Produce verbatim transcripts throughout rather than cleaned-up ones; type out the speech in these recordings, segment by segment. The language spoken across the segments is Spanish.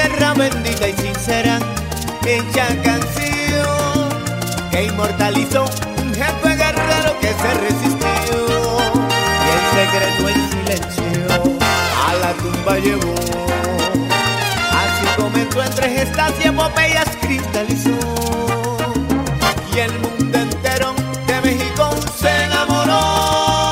tierra bendita y sincera, hecha canción que inmortalizó un jefe guerrero que se resistió y el secreto en silencio a la tumba llevó. Así comenzó entre gestas y epopeyas cristalizó y el mundo entero de México se enamoró.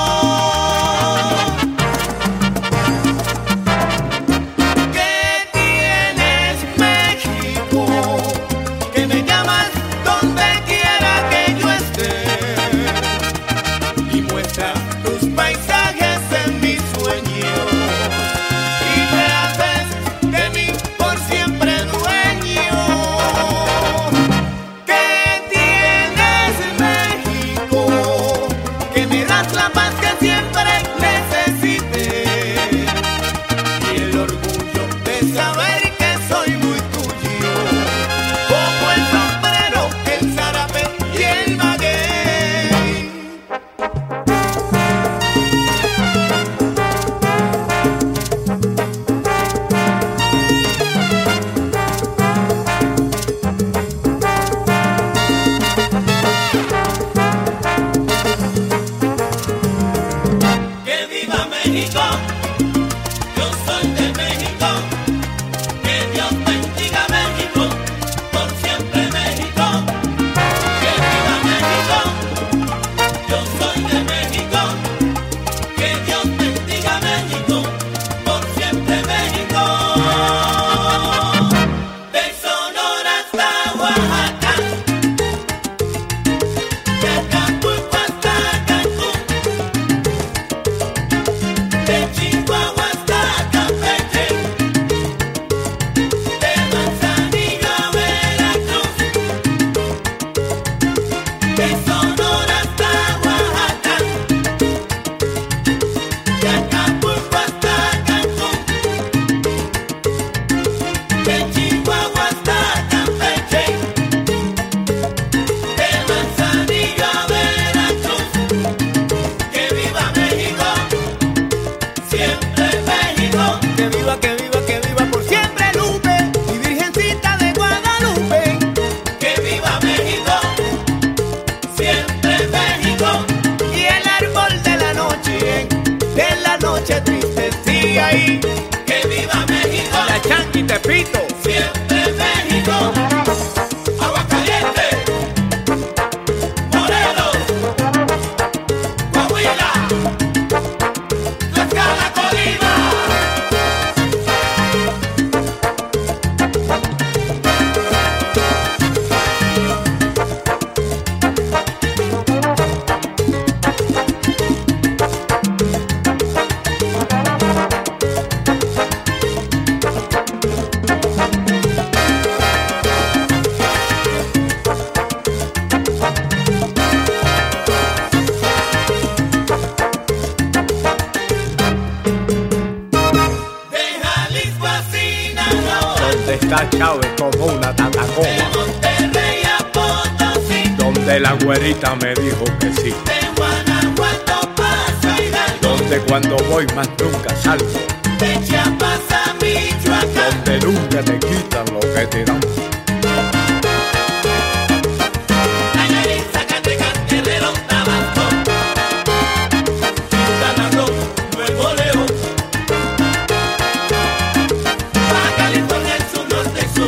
Está Chávez como una tatacoba. De Monterrey a Potosí, donde la güerita me dijo que sí. De Guanajuato paso Hidalgo, donde cuando voy más nunca salgo. De Chiapas a Michoacán, donde nunca te quitan lo que te dan. Nayarit, Zacatecas, Guerrero, Tabasco, Quintana Roo, Nuevo León, Baja California, el sur, norte, sur,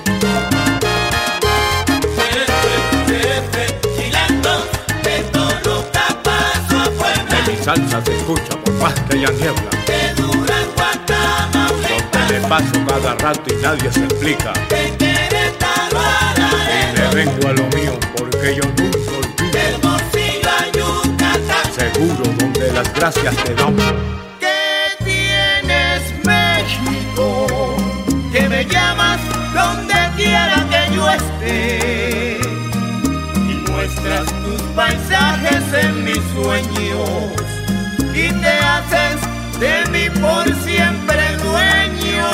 este, Chilango, de Toluca paso a Puebla. De mi salsa se escucha por más que haya niebla. De Durango a Tamaulipas, donde le paso cada rato y nadie se explica. de Querétaro a Laredo, Le vengo a lo mío porque yo nunca olvido. del Hermosillo a Yucatán. Seguro donde las gracias te dan. ¿Qué tienes, México? Que me llamas donde quiera que yo esté y muestras tus paisajes en mis sueños y te haces de mí por siempre dueño.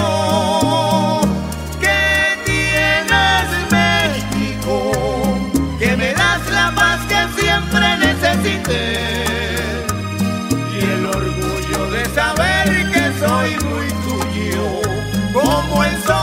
¿Qué tienes, México? Que me das la paz que siempre necesité y el orgullo de saber que soy muy tuyo, como el sol